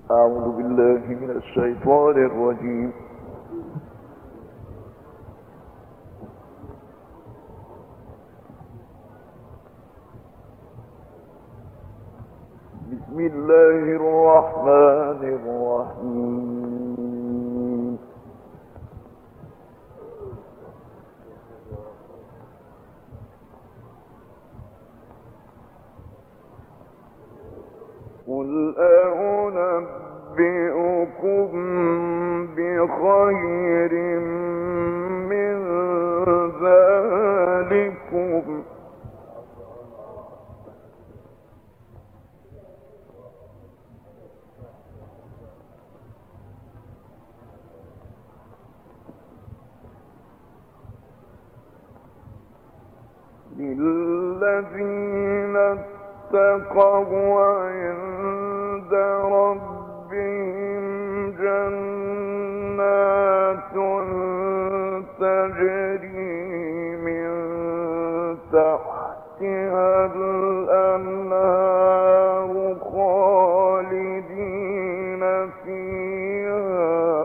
أعوذ بالله من الشيطان الرجيم. بسم الله الرحمن الرحيم. قل أنبئكم بخير من ذلكم للذين اتقوا عند ربهم جنات تجري من تحتها الأنهار خالدين فيها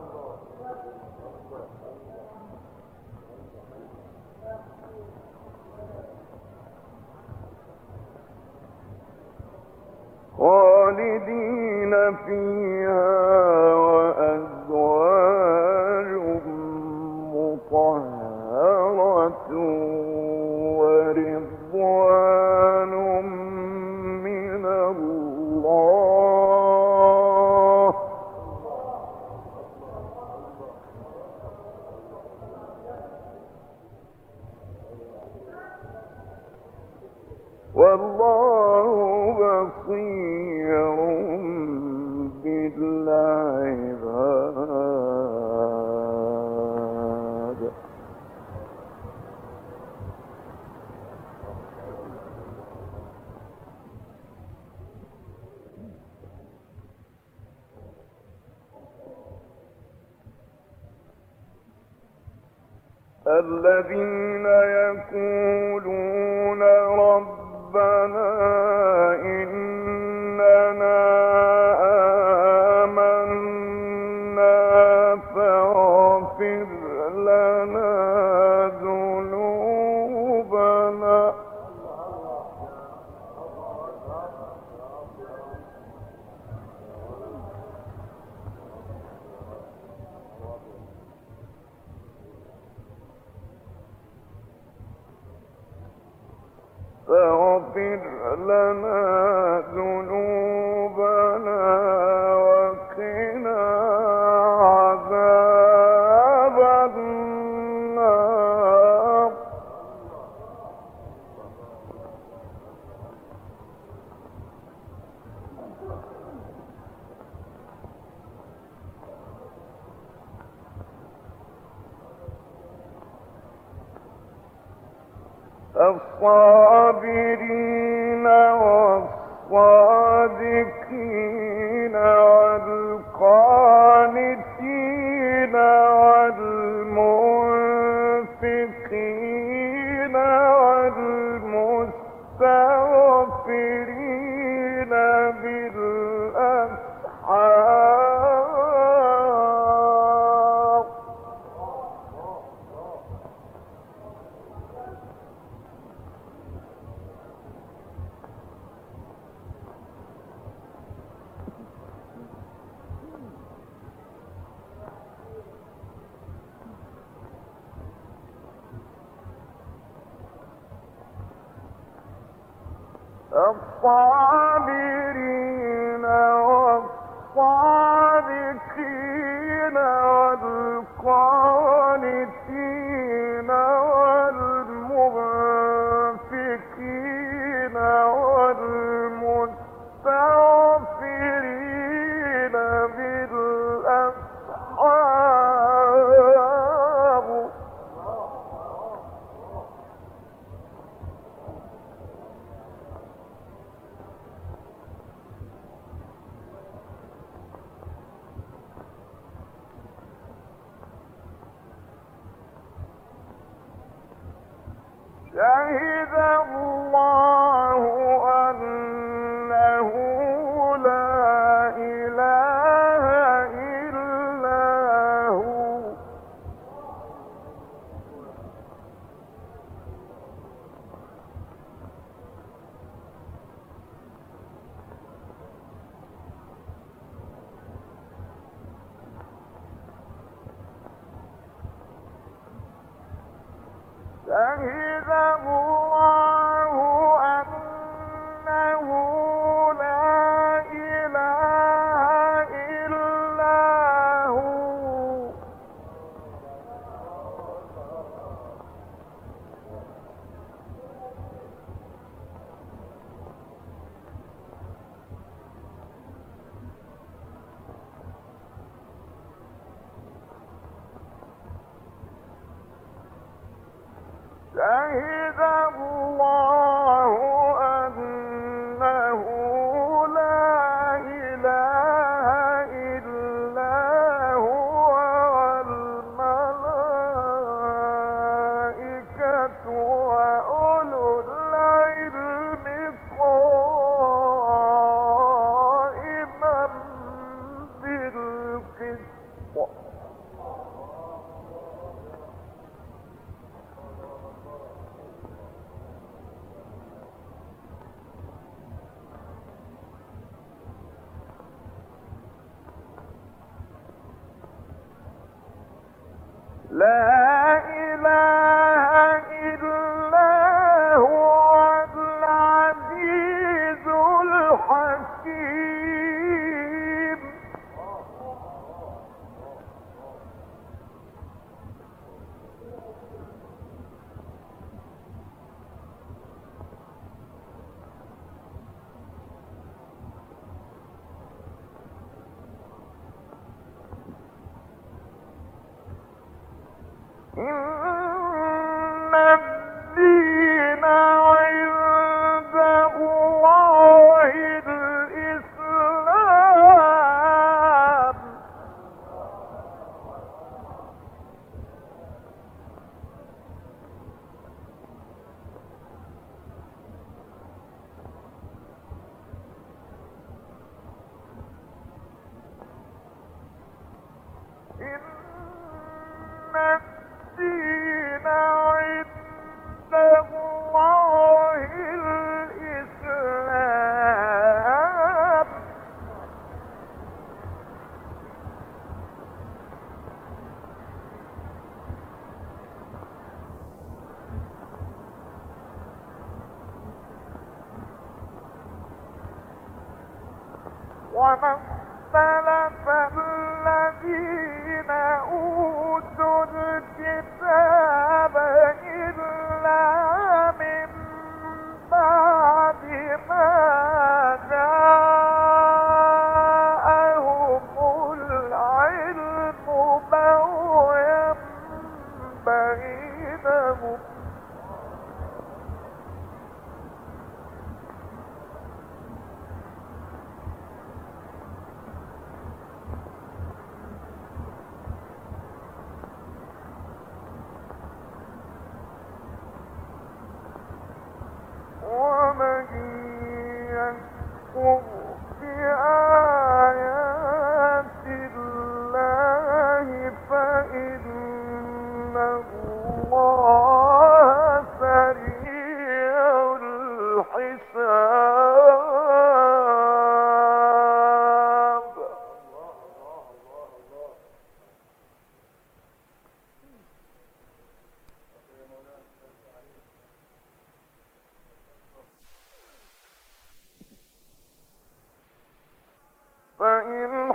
وأزواج مطهرة ورضوان من الله والله بصير بالعباد. الذين يقولون ربنا إننا آمنا فاغفر لنا ذنوبنا وقنا عذاب النار. الصابرين والصادقين والقانتين والمنفقين والمستغفرين بالأسحار. الصابرين والصادقين والقانتين والمنفقين والمستغفرين بالأسحار. شهد الله أنه لا إله شهد الله أنه لا إله إلا هو شهد الله أنه لا إله إلا هو والملائكة وأولو العلم قائما بالقسط لا إله إلا هو العزيز الحكيم إن الدين عند الله الإسلام إن الدين عند الله الإسلام وما اختلف الذين أوتوا الكتاب إلا من بعد ما جاءهم العلم بغيا بينهم ومن يكفر بآيات الله فإن الله سريع الحساب فإن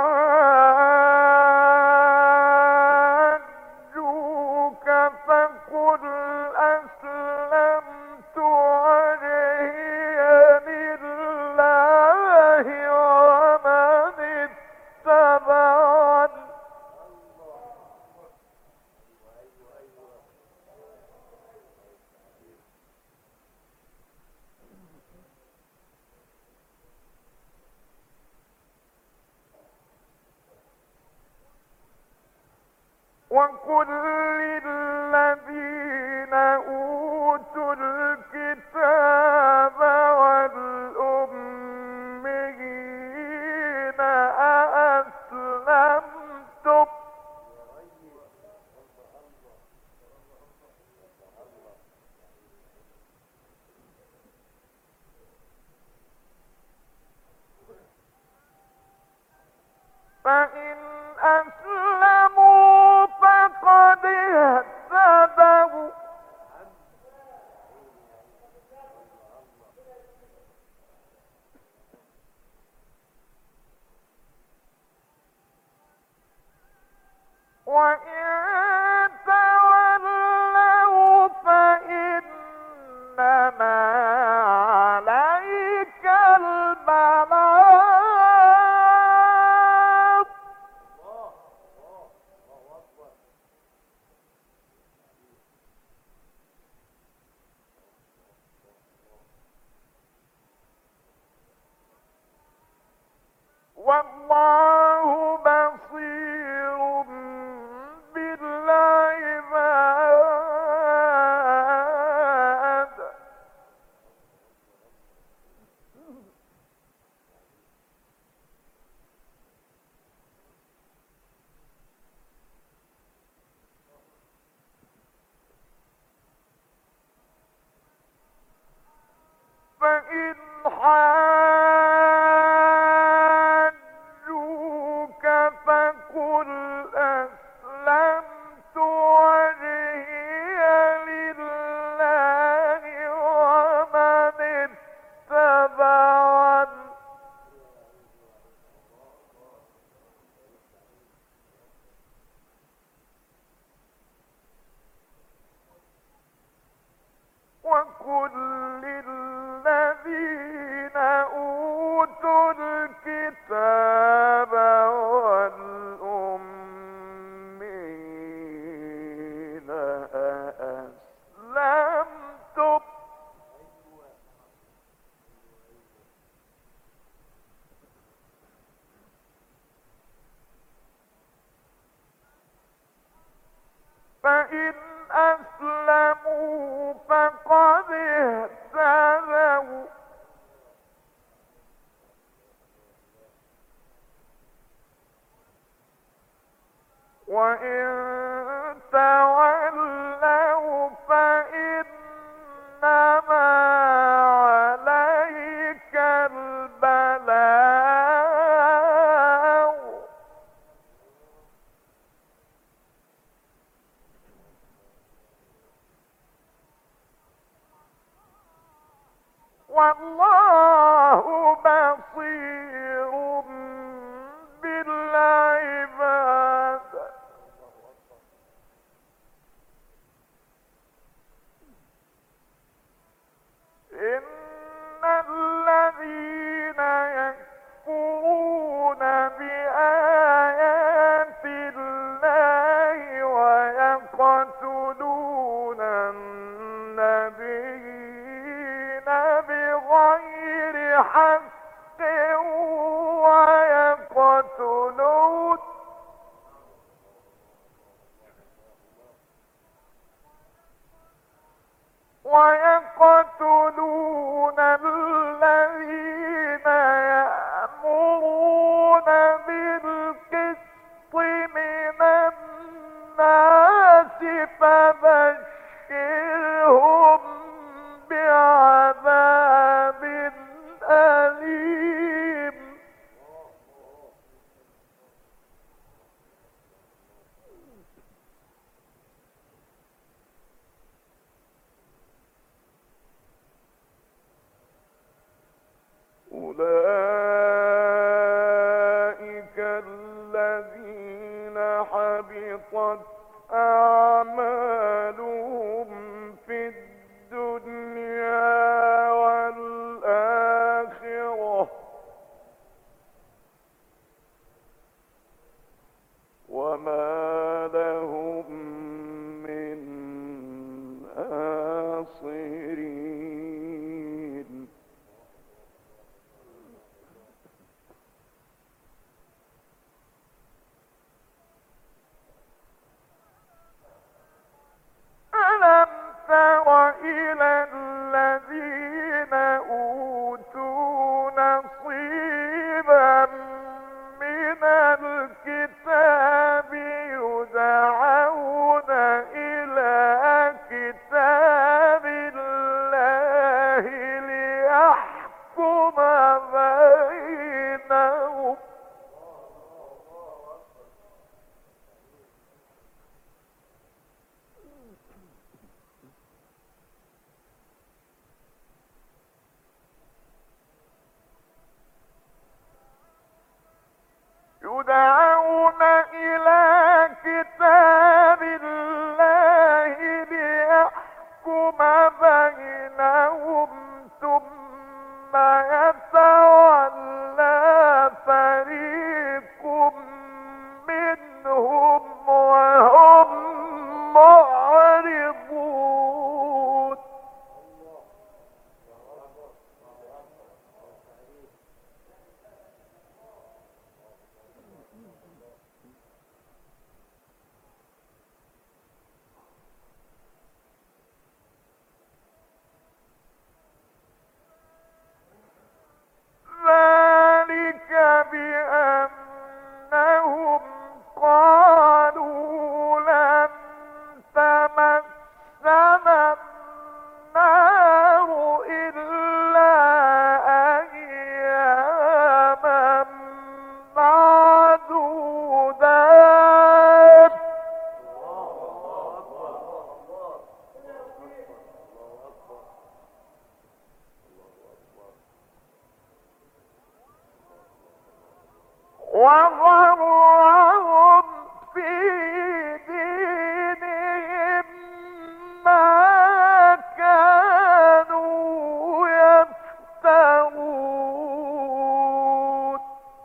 حاجوك فقل أسلمت وجهي لله ومن اتبعني وقل للذين أوتوا الكتاب والأميين أأسلمتم فإن أسلموا فقد اهتدوا وإن تولوا فإنما عليك البلاغ. والله بصير بالعباد. فإن حاجوك فقل أسلمت وجهي لله ومن اتبعني وقل للذين أوتوا الكتاب والأمين أأسلمتم فإن أسلموا فقد اهتدوا وإن تولوا فإنما عليك البلاغ. والله بصير بالعباد. إن الذين يكفرون بآيات الله ويقتلون النبيين بغير حق ويقتلون الذين يأمرون بالقسط من الناس فبشرهم بعذاب أليم. أولئك الذين حبطت أعمالهم في الدنيا والآخرة وما لهم من ناصرين. وغرهم في دينهم ما كانوا يفترون.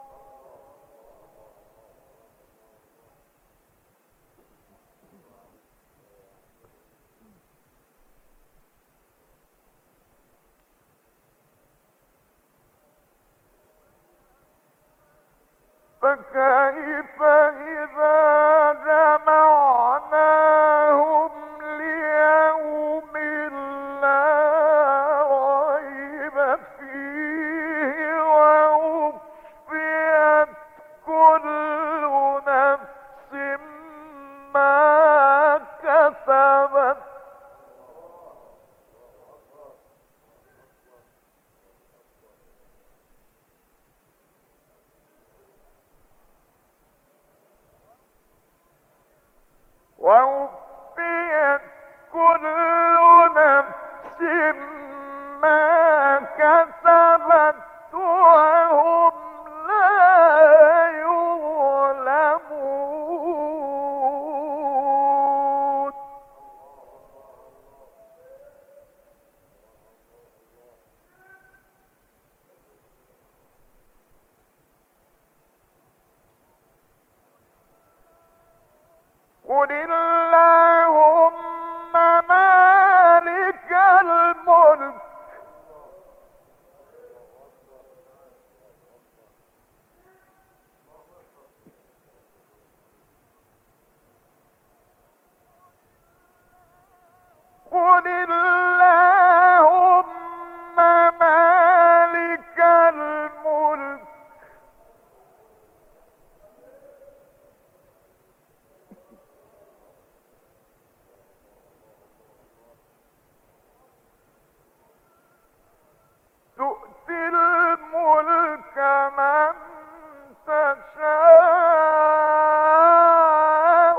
فكيف إذا جمعناهم ليوم لا ريب فيه ووفيت كل نفس ما كسبت ووفيت كل نفس ما كسبت وهم لا يظلمون. قل اللهم مالك الملك قل اللهم مالك الملك تؤتي الملك من تشاء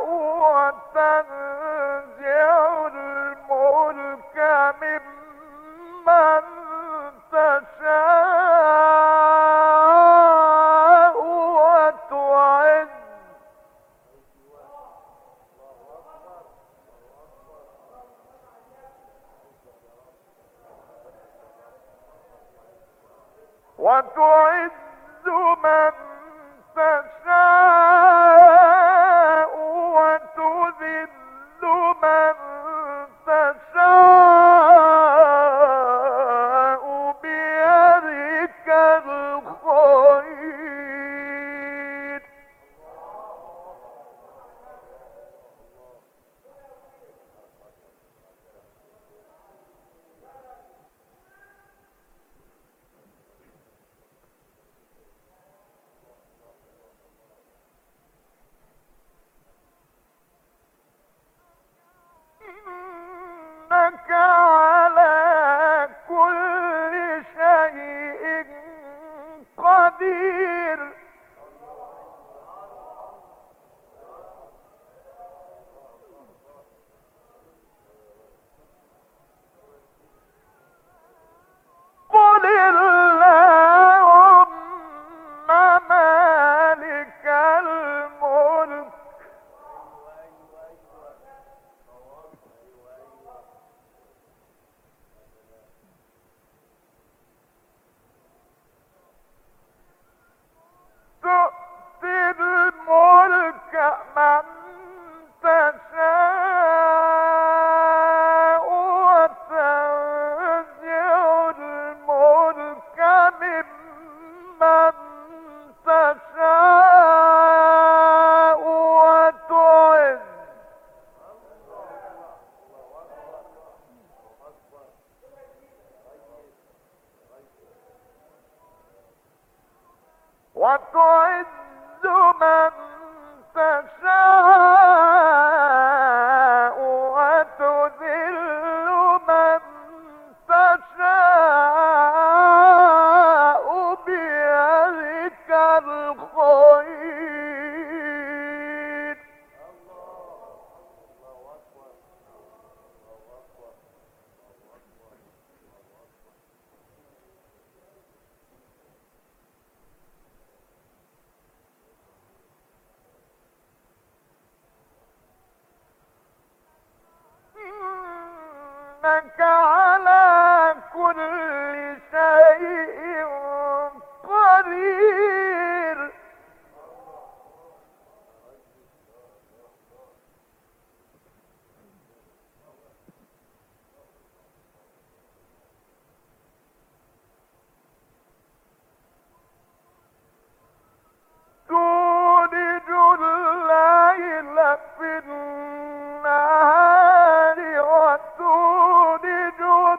وتنزع الملك ممن تشاء وتعز من تشاء وتذل من تشاء بيدك الخير. إنك على كل شيء قدير. قل اللهم مالك الملك تؤتي الملك من تشاء وتنزع الملك ممن تشاء وتعز من تشاء وتذل من تشاء بيدك الخير. إنك على كل شيء قدير. تولج الليل في النهار وتولج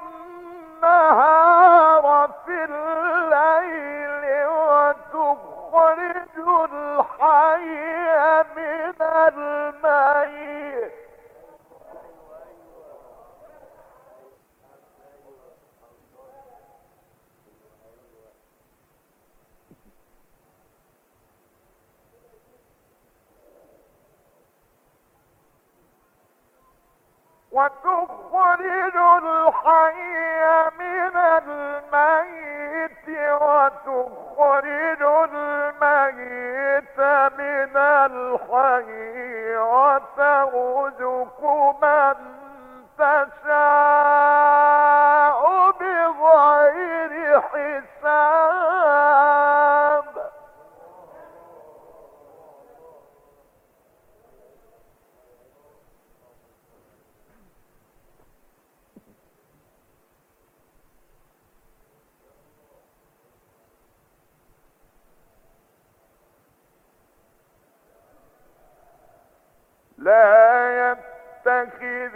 النهار في الليل وتخرج الحي من الميت. وتخرج الحي من الميت وتخرج الميت من الحي وترزق من تشاء بغير حساب. لا يتخذ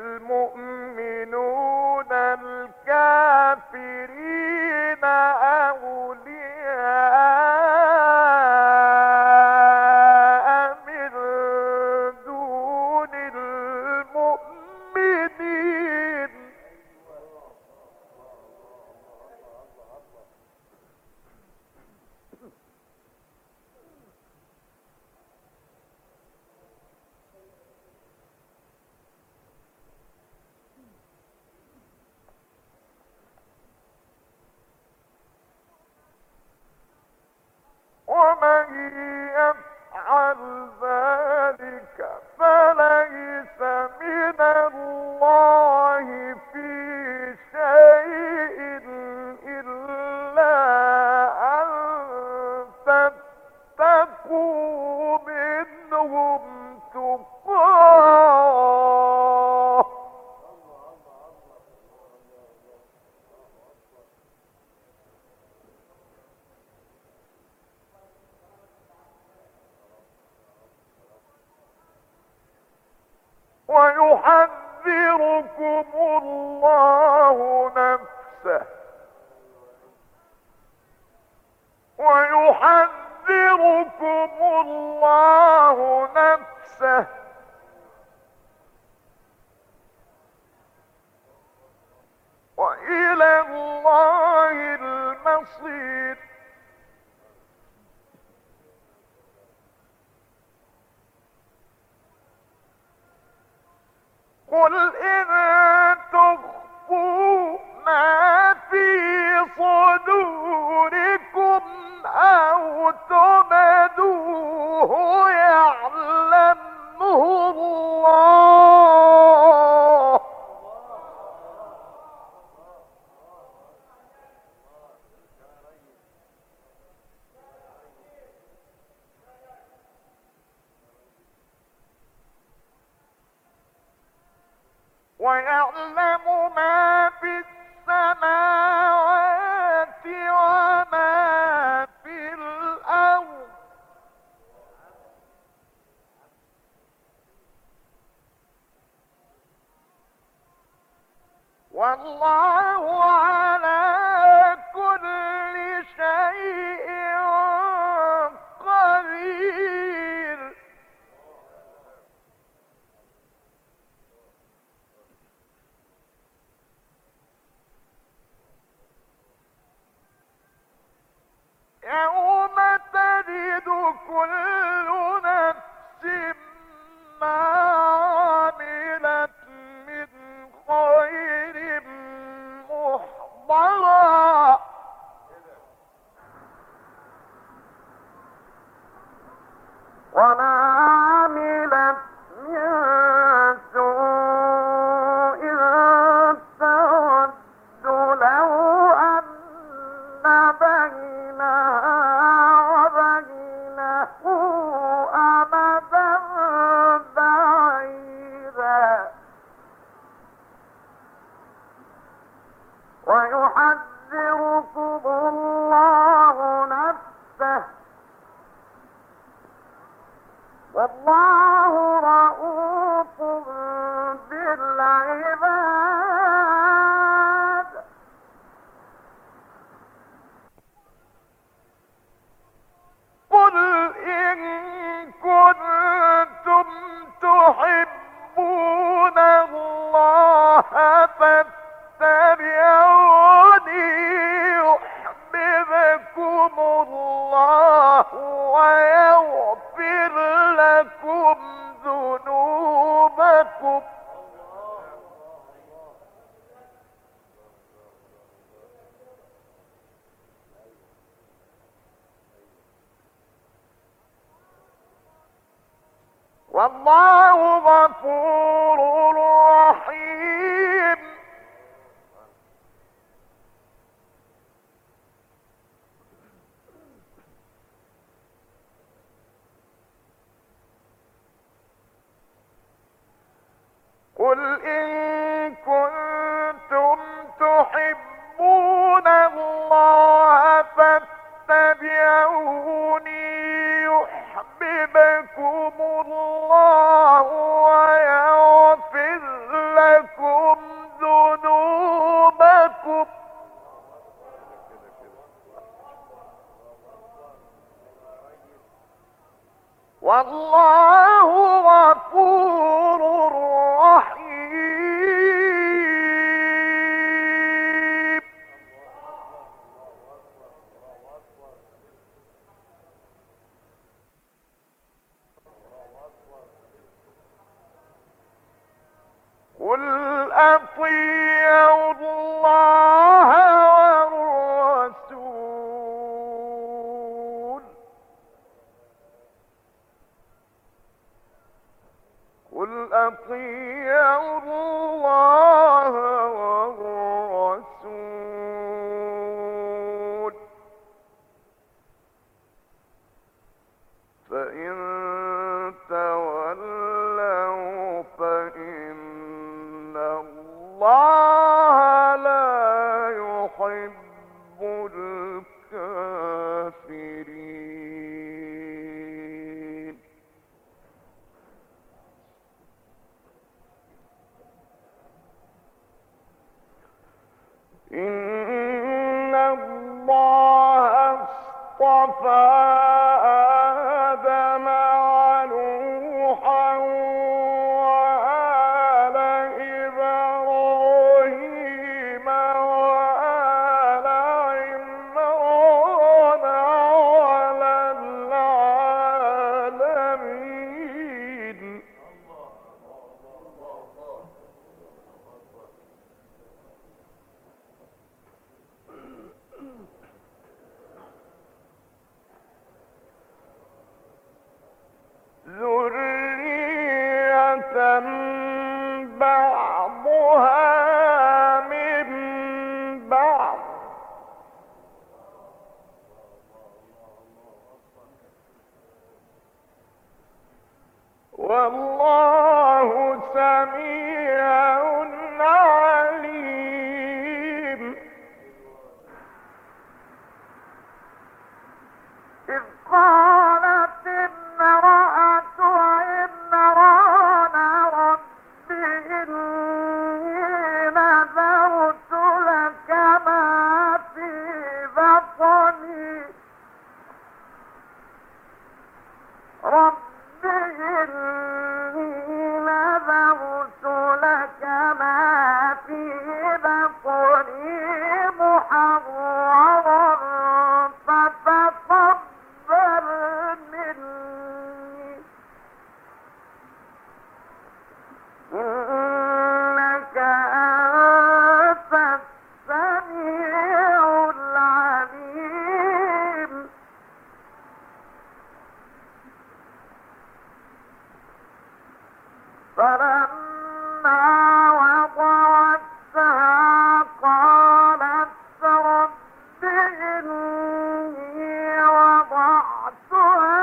المؤمنون الكافرين أولياء من دون المؤمنين. ومن يفعل ذلك فليس من الله في شيء إلا أن تتقوا منهم تقاه. ويحذركم الله نفسه. ويحذركم الله نفسه. وإلى الله المصير. قل إن تخفوا ما في صدوركم أو تبدوه يعلمه الله. ويعلم ما في السماوات وما في الأرض. والله على كل شيء قدير. يوم تجد كل نفس ما عملت من خير محضرا وما عملت من سوء والله رؤوف بالعباد. قل إن كنتم تحبون الله فاتبعوني يحببكم الله ويغفر لكم ذنوبكم. والله غفور رحيم. قل إن كنتم تحبون الله فاتبعوني يحببكم الله ويغفر لكم ذنوبكم. والله غفور رحيم. قل أطيعوا الله والرسول. قل أطيعوا الله والرسول فإن تولوا فإن الله لا يحب الكافرين. إن الله اصطفى آدم ونوحا وآل إبراهيم وآل عمران على العالمين. ذرية بعضها من بعض. والله سميع عليم. إذ قالت امرأة عمران رب إني نذرت لك ما في بطني رب إني نذرت لك ما في بطني محررا فتقبل مني إنك أنت السميع العليم. فلما وضعتها قالت رب إني وضعتها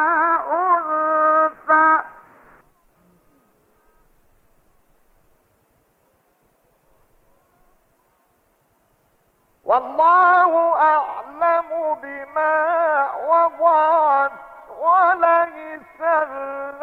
أنثى والله أعلم بما وضعت وليس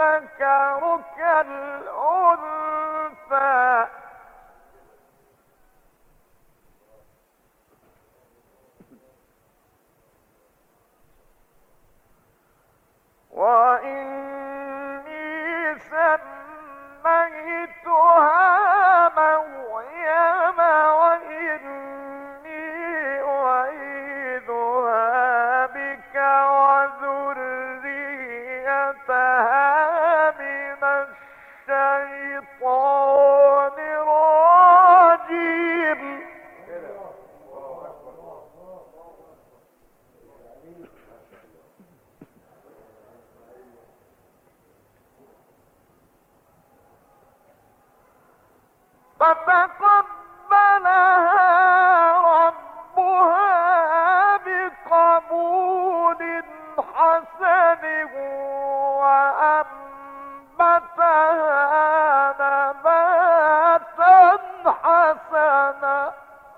فتقبلها ربها بقبول حسن وأنبتها نباتا حسنا.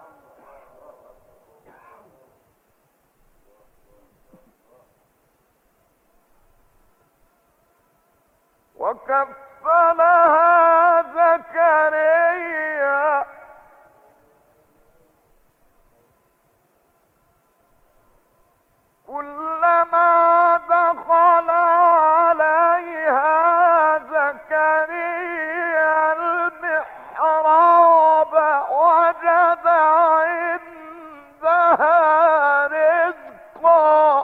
وكفلها زكريا كلما دخل عليها زكريا المحراب وجد عندها رزقا.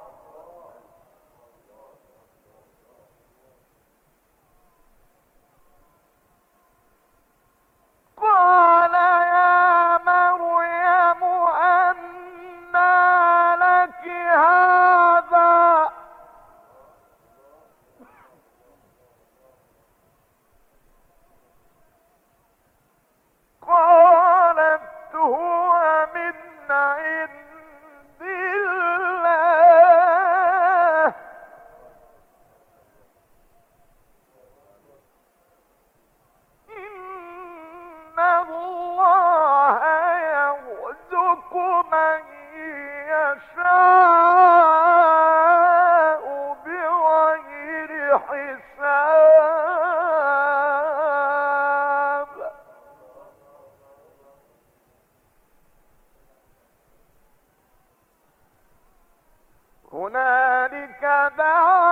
قال يا مريم أنى لك هذا قالت هو من عند الله إن الله يرزق من يشاء بغير حساب. هنالك دعا